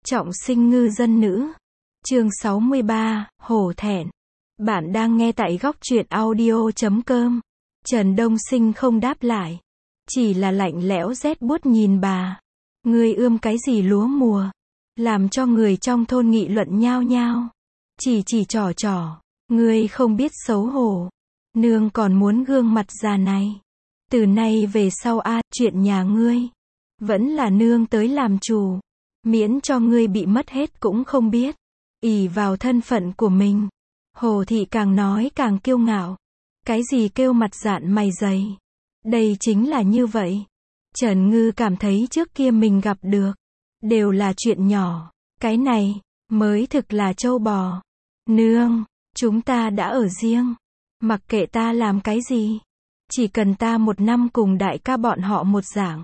Trọng sinh ngư dân nữ. Chương 63, hổ thẹn. Bạn đang nghe tại góc truyện audio.com. Trần Đông Sinh không đáp lại. Chỉ là lạnh lẽo rét buốt nhìn bà. Ngươi ươm cái gì lúa mùa? Làm cho người trong thôn nghị luận nhao nhao. Chỉ trò. Ngươi không biết xấu hổ. Nương còn muốn gương mặt già này. Từ nay về sau chuyện nhà ngươi. Vẫn là nương tới làm chủ. Miễn cho ngươi bị mất hết cũng không biết. Ỷ vào thân phận của mình. Hồ thị càng nói càng kiêu ngạo. Cái gì kêu mặt dạn mày dày. Đây chính là như vậy. Trần Ngư cảm thấy trước kia mình gặp được. Đều là chuyện nhỏ. Cái này, mới thực là trâu bò. Nương, chúng ta đã ở riêng. Mặc kệ ta làm cái gì. Chỉ cần ta một năm cùng đại ca bọn họ một dạng.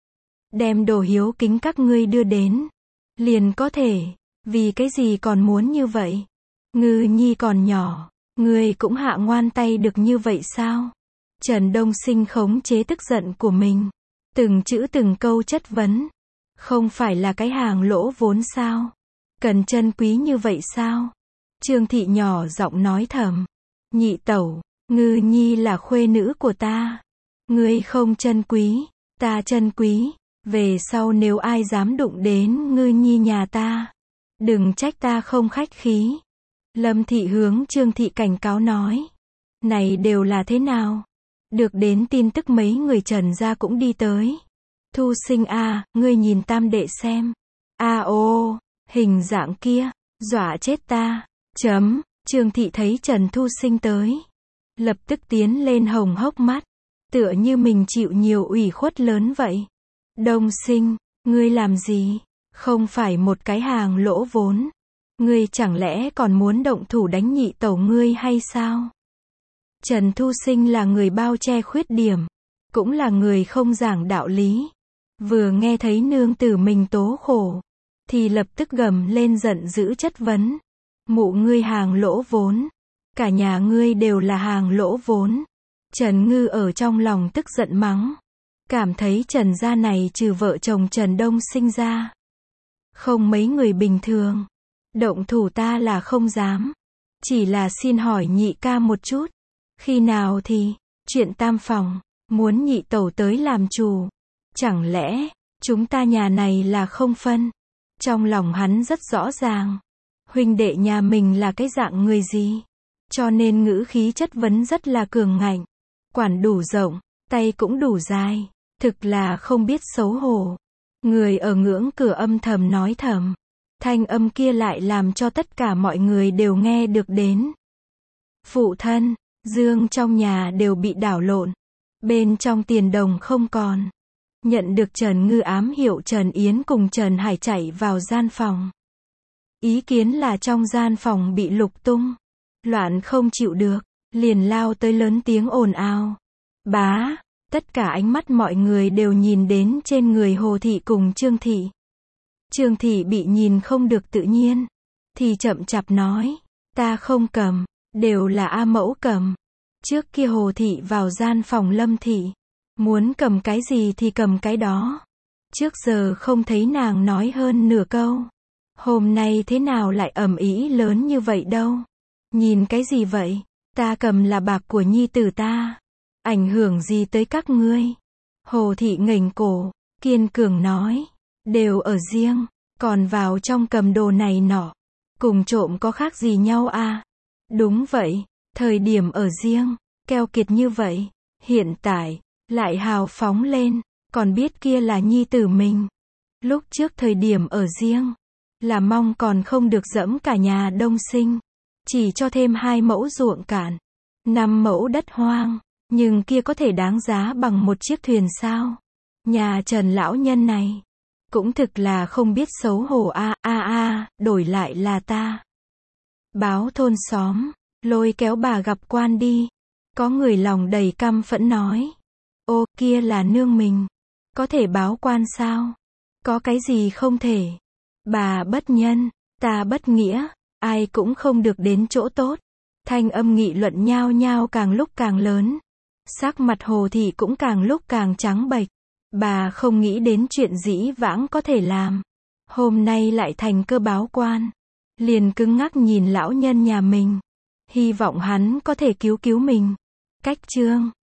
Đem đồ hiếu kính các ngươi đưa đến. Liền có thể. Vì cái gì còn muốn như vậy? Ngư nhi còn nhỏ. Ngươi cũng hạ ngoan tay được như vậy sao? Trần Đông Sinh khống chế tức giận của mình. Từng chữ từng câu chất vấn. Không phải là cái hàng lỗ vốn sao? Cần trân quý như vậy sao? Trương Thị nhỏ giọng nói thầm. Nhị tẩu, Ngư nhi là khuê nữ của ta. Ngươi không trân quý, ta trân quý. Về sau nếu ai dám đụng đến Ngư nhi nhà ta, đừng trách ta không khách khí. Lâm Thị hướng Trương Thị cảnh cáo nói. Này đều là thế nào? Được đến tin tức mấy người Trần gia cũng đi tới. Thu Sinh ngươi nhìn tam đệ xem. Ô, hình dạng kia, dọa chết ta. Trương Thị thấy Trần Thu Sinh tới. Lập tức tiến lên hồng hốc mắt. Tựa như mình chịu nhiều ủy khuất lớn vậy. Đông Sinh, ngươi làm gì? Không phải một cái hàng lỗ vốn. Ngươi chẳng lẽ còn muốn động thủ đánh nhị tẩu ngươi hay sao? Trần Thu Sinh là người bao che khuyết điểm. Cũng là người không giảng đạo lý. Vừa nghe thấy nương tử mình tố khổ. Thì lập tức gầm lên giận dữ chất vấn. Mụ ngươi hàng lỗ vốn. Cả nhà ngươi đều là hàng lỗ vốn. Trần Ngư ở trong lòng tức giận mắng. Cảm thấy Trần gia này trừ vợ chồng Trần Đông Sinh ra. Không mấy người bình thường. Động thủ ta là không dám. Chỉ là xin hỏi nhị ca một chút. Khi nào thì, chuyện tam phòng, muốn nhị tẩu tới làm chủ. Chẳng lẽ, chúng ta nhà này là không phân. Trong lòng hắn rất rõ ràng. Huynh đệ nhà mình là cái dạng người gì. Cho nên ngữ khí chất vấn rất là cường ngạnh. Quản đủ rộng, tay cũng đủ dài. Thực là không biết xấu hổ. Người ở ngưỡng cửa âm thầm nói thầm. Thanh âm kia lại làm cho tất cả mọi người đều nghe được đến. Phụ thân, dương trong nhà đều bị đảo lộn. Bên trong tiền đồng không còn. Nhận được Trần Ngư ám hiệu Trần Yến cùng Trần Hải chạy vào gian phòng. Ý kiến là trong gian phòng bị lục tung. Loạn không chịu được, liền lao tới lớn tiếng ồn ào. Bá, tất cả ánh mắt mọi người đều nhìn đến trên người Hồ Thị cùng Trương Thị. Trương Thị bị nhìn không được tự nhiên. Thì chậm chạp nói, ta không cầm, đều là A mẫu cầm. Trước kia Hồ Thị vào gian phòng Lâm Thị. Muốn cầm cái gì thì cầm cái đó. Trước giờ không thấy nàng nói hơn nửa câu. Hôm nay thế nào lại ầm ĩ lớn như vậy đâu. Nhìn cái gì vậy? Ta cầm là bạc của nhi tử ta. Ảnh hưởng gì tới các ngươi? Hồ Thị nghềnh cổ, kiên cường nói. Đều ở riêng, còn vào trong cầm đồ này nọ. Cùng trộm có khác gì nhau Đúng vậy, thời điểm ở riêng, keo kiệt như vậy. Hiện tại, lại hào phóng lên, còn biết kia là nhi tử mình. Lúc trước thời điểm ở riêng, là mong còn không được dẫm cả nhà Đông Sinh. Chỉ cho thêm 2 mẫu ruộng cạn, 5 mẫu đất hoang. Nhưng kia có thể đáng giá bằng một chiếc thuyền sao? Nhà Trần lão nhân này cũng thực là không biết xấu hổ đổi lại là ta. Báo thôn xóm, lôi kéo bà gặp quan đi. Có người lòng đầy căm phẫn nói. Ô, kia là nương mình. Có thể báo quan sao? Có cái gì không thể? Bà bất nhân, ta bất nghĩa, ai cũng không được đến chỗ tốt. Thanh âm nghị luận nhao nhao càng lúc càng lớn. Sắc mặt Hồ Thị cũng càng lúc càng trắng bệch. Bà không nghĩ đến chuyện dĩ vãng có thể làm. Hôm nay lại thành cơ báo quan. Liền cứng ngắc nhìn lão nhân nhà mình. Hy vọng hắn có thể cứu cứu mình. Cách chương